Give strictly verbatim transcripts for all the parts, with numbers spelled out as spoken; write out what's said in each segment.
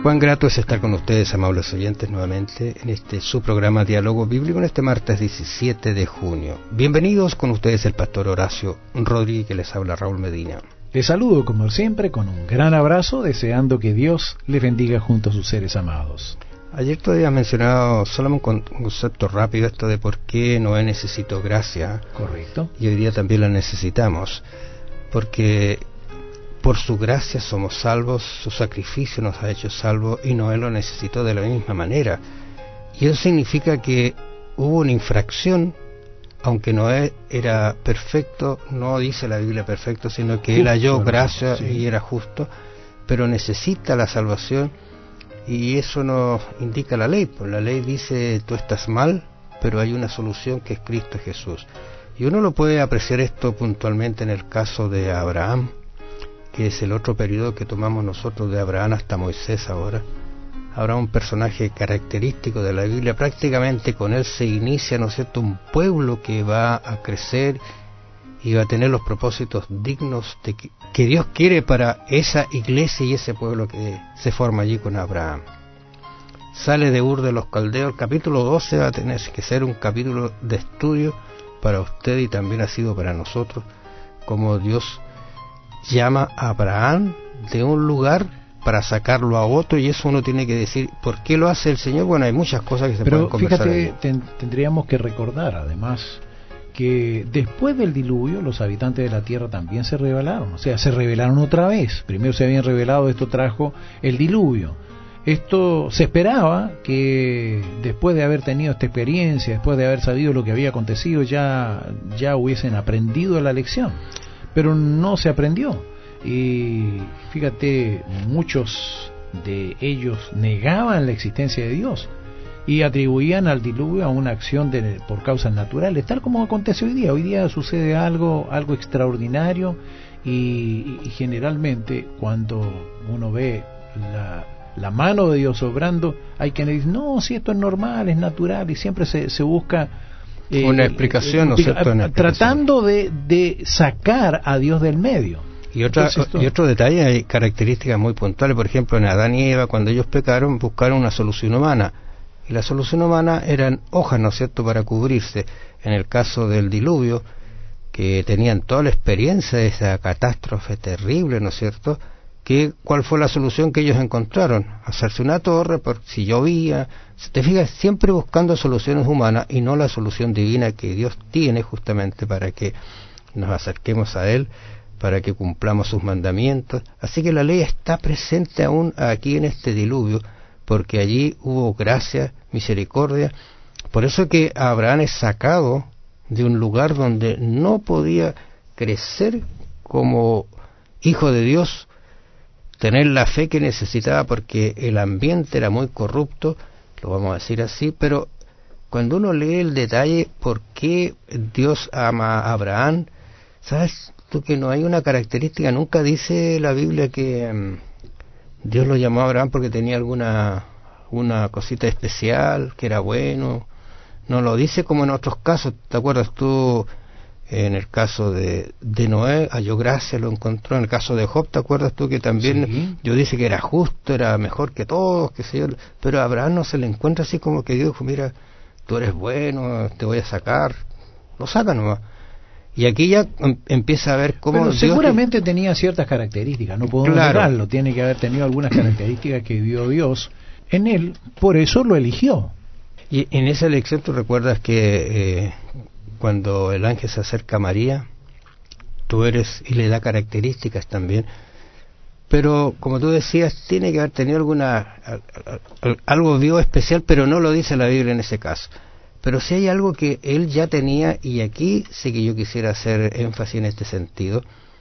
Cuán grato es estar con ustedes, amables oyentes, nuevamente en este su programa Diálogo Bíblico en este martes diecisiete de junio. Bienvenidos, con ustedes el pastor Horacio Rodríguez, que les habla Raúl Medina. Les saludo como siempre con un gran abrazo, deseando que Dios les bendiga junto a sus seres amados. Ayer todavía mencionado solo un concepto rápido, esto de por qué Noé necesitó gracia. Correcto. Y hoy día también la necesitamos, porque por su gracia somos salvos, su sacrificio nos ha hecho salvos, y Noé lo necesitó de la misma manera. Y eso significa que hubo una infracción, aunque Noé era perfecto, no dice la Biblia perfecto, sino que justo, él halló gracia, sí, y era justo, pero necesita la salvación, y eso nos indica la ley. Pues la ley dice, tú estás mal, pero hay una solución que es Cristo Jesús. Y uno lo puede apreciar esto puntualmente en el caso de Abraham, que es el otro periodo que tomamos nosotros de Abraham hasta Moisés ahora. Habrá un personaje característico de la Biblia, prácticamente con él se inicia, ¿no es cierto?, un pueblo que va a crecer y va a tener los propósitos dignos de que, que Dios quiere para esa iglesia y ese pueblo que se forma allí con Abraham. Sale de Ur de los Caldeos. El capítulo doce va a tener que ser un capítulo de estudio para usted y también ha sido para nosotros, como Dios llama a Abraham de un lugar para sacarlo a otro, y eso uno tiene que decir, ¿por qué lo hace el Señor? Bueno, hay muchas cosas que se Pero pueden conversar. Pero fíjate, ten, tendríamos que recordar además que después del diluvio los habitantes de la tierra también se rebelaron, o sea, se rebelaron otra vez. Primero se habían rebelado, esto trajo el diluvio. Esto se esperaba que después de haber tenido esta experiencia, después de haber sabido lo que había acontecido, ya, ya hubiesen aprendido la lección. Pero no se aprendió, y fíjate, muchos de ellos negaban la existencia de Dios y atribuían al diluvio a una acción de, por causas naturales, tal como acontece hoy día. Hoy día sucede algo, algo extraordinario, y, y generalmente cuando uno ve la, la mano de Dios obrando, hay quienes dicen, no, si esto es normal, es natural, y siempre se, se busca Eh, una explicación, eh, ¿no es cierto? Una tratando de, de sacar a Dios del medio. Y, otra, esto... y otro detalle, hay características muy puntuales. Por ejemplo, en Adán y Eva, cuando ellos pecaron, buscaron una solución humana, y la solución humana eran hojas, ¿no es cierto?, para cubrirse. En el caso del diluvio, que tenían toda la experiencia de esa catástrofe terrible, ¿no es cierto?, que ¿cuál fue la solución que ellos encontraron? Hacerse una torre, por si llovía. Si te fijas, siempre buscando soluciones humanas y no la solución divina que Dios tiene justamente para que nos acerquemos a Él, para que cumplamos sus mandamientos. Así que la ley está presente aún aquí en este diluvio, porque allí hubo gracia, misericordia. Por eso que Abraham es sacado de un lugar donde no podía crecer como hijo de Dios, tener la fe que necesitaba, porque el ambiente era muy corrupto, lo vamos a decir así. Pero cuando uno lee el detalle, ¿por qué Dios ama a Abraham? ¿Sabes tú que no hay una característica? Nunca dice la Biblia que um, Dios lo llamó a Abraham porque tenía alguna una cosita especial, que era bueno. No lo dice como en otros casos. ¿Te acuerdas tú? En el caso de, de Noé, halló gracia, lo encontró. En el caso de Job, ¿te acuerdas tú que también sí, Dios dice que era justo, era mejor que todos, que sé yo? Pero a Abraham no se le encuentra así como que Dios dijo, mira, tú eres bueno, te voy a sacar. Lo saca nomás. Y aquí ya em, empieza a ver cómo Pero Dios seguramente que... tenía ciertas características, no podemos claro. negarlo, tiene que haber tenido algunas características que vio Dios en él, por eso lo eligió. Y en esa elección tú recuerdas que eh, cuando el ángel se acerca a María, tú eres, y le da características también, pero como tú decías, tiene que haber tenido alguna algo vio especial, pero no lo dice la Biblia en ese caso. Pero sí hay algo que él ya tenía, y aquí sí que yo quisiera hacer énfasis en este sentido,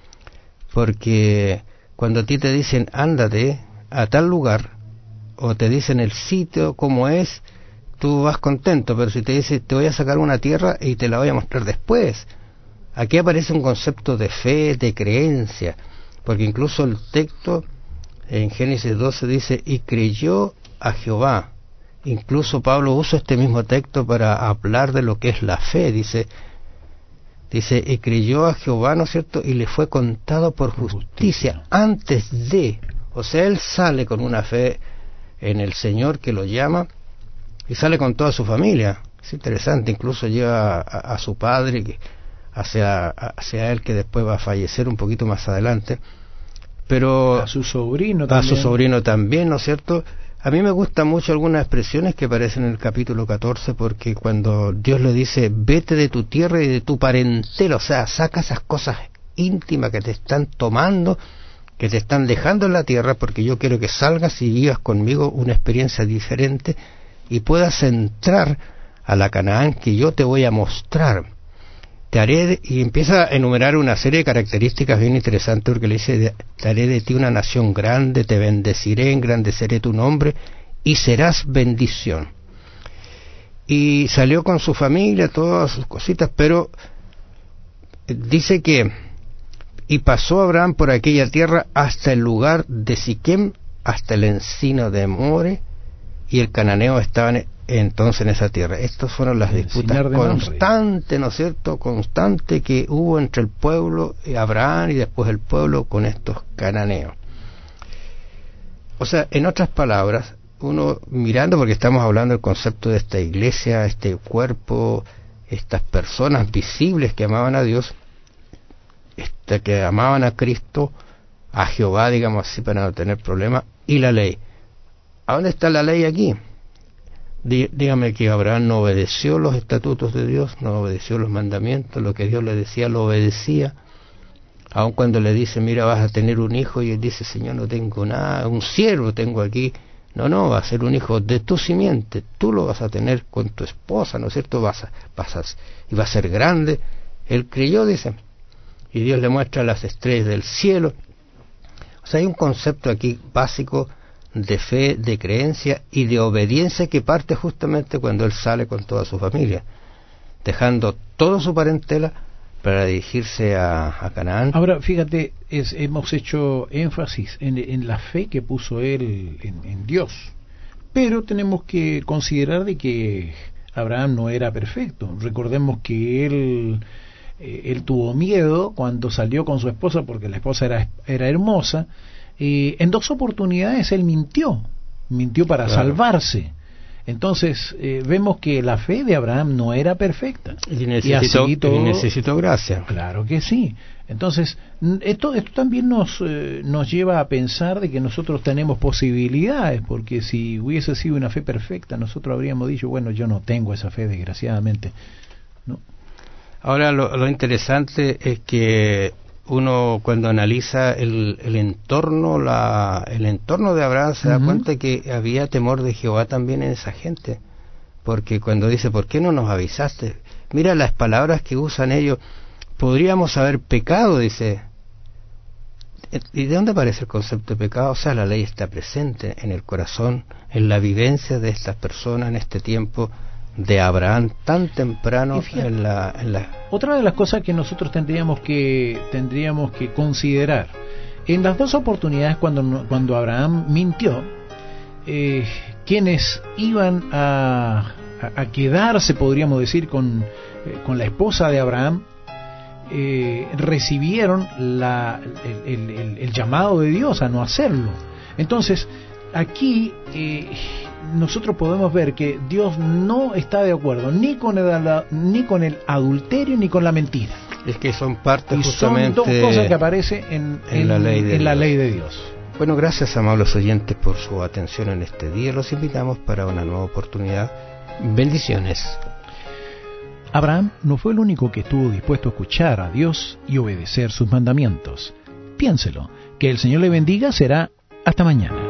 porque cuando a ti te dicen ándate a tal lugar, o te dicen el sitio como es, tú vas contento. Pero si te dice te voy a sacar una tierra y te la voy a mostrar después, aquí aparece un concepto de fe, de creencia, porque incluso el texto en Génesis doce dice y creyó a Jehová. Incluso Pablo usa este mismo texto para hablar de lo que es la fe. Dice, dice y creyó a Jehová, ¿no es cierto?, y le fue contado por justicia, justicia antes de, o sea, él sale con una fe en el Señor que lo llama, y sale con toda su familia. Es interesante, incluso lleva a, a su padre, que hacia, hacia él, que después va a fallecer un poquito más adelante, pero a su sobrino también. A su sobrino también, ¿no es cierto? A mí me gustan mucho algunas expresiones que aparecen en el capítulo catorce, porque cuando Dios le dice, vete de tu tierra y de tu parentela, o sea, saca esas cosas íntimas que te están tomando, que te están dejando en la tierra, porque yo quiero que salgas y vivas conmigo una experiencia diferente y puedas entrar a la Canaán que yo te voy a mostrar. Te haré de, y empieza a enumerar una serie de características bien interesantes, porque le dice, te haré de ti una nación grande, te bendeciré, engrandeceré tu nombre y serás bendición. Y salió con su familia, todas sus cositas, pero dice que y pasó Abraham por aquella tierra hasta el lugar de Siquem, hasta el encino de More, y el cananeo estaban entonces en esa tierra. Estas fueron las disputas constantes, ¿no es cierto?, constante que hubo entre el pueblo y Abraham y después el pueblo con estos cananeos. O sea, en otras palabras, uno mirando, porque estamos hablando del concepto de esta iglesia, este cuerpo, estas personas visibles que amaban a Dios, este, que amaban a Cristo, a Jehová, digamos así, para no tener problemas, y la ley. ¿A dónde está la ley aquí? Dígame que Abraham no obedeció los estatutos de Dios, no obedeció los mandamientos, lo que Dios le decía lo obedecía, aun cuando le dice, mira, vas a tener un hijo, y él dice, Señor, no tengo nada, un siervo tengo aquí. No, no, va a ser un hijo de tu simiente, tú lo vas a tener con tu esposa, ¿no es cierto? Vas a, vas a, y va a ser grande. Él creyó, dice, y Dios le muestra las estrellas del cielo. O sea, hay un concepto aquí básico de fe, de creencia y de obediencia que parte justamente cuando él sale con toda su familia, dejando toda su parentela para dirigirse a, a Canaán. Ahora, fíjate, es, hemos hecho énfasis en, en la fe que puso él en, en Dios, pero tenemos que considerar de que Abraham no era perfecto. Recordemos que él, eh, él tuvo miedo cuando salió con su esposa, porque la esposa era, era hermosa. Eh, en dos oportunidades él mintió, mintió para claro. salvarse. Entonces eh, vemos que la fe de Abraham no era perfecta. Y necesitó, y todo, y necesitó gracia. Claro que sí. Entonces esto, esto también nos, eh, nos lleva a pensar de que nosotros tenemos posibilidades, porque si hubiese sido una fe perfecta, nosotros habríamos dicho, bueno, yo no tengo esa fe, desgraciadamente. ¿No? Ahora lo, lo interesante es que uno cuando analiza el, el entorno la el entorno de Abraham se da uh-huh. cuenta que había temor de Jehová también en esa gente, porque cuando dice, ¿por qué no nos avisaste? Mira las palabras que usan ellos, podríamos haber pecado, dice. ¿Y de dónde aparece el concepto de pecado? O sea, la ley está presente en el corazón, en la vivencia de estas personas en este tiempo de Abraham tan temprano. Fíjate, en la, en la otra de las cosas que nosotros tendríamos que tendríamos que considerar en las dos oportunidades cuando cuando Abraham mintió, eh, quienes iban a, a, a quedarse, podríamos decir, con eh, con la esposa de Abraham, eh, recibieron la el, el, el, el llamado de Dios a no hacerlo. Entonces aquí eh, nosotros podemos ver que Dios no está de acuerdo ni con el, ni con el adulterio ni con la mentira. Es que son parte y justamente son dos cosas que aparecen en, en, en, la, ley de en la ley de Dios. Bueno, gracias, amables oyentes, por su atención en este día. Los invitamos para una nueva oportunidad. Bendiciones. Abraham no fue el único que estuvo dispuesto a escuchar a Dios y obedecer sus mandamientos. Piénselo. Que el Señor le bendiga. Será hasta mañana.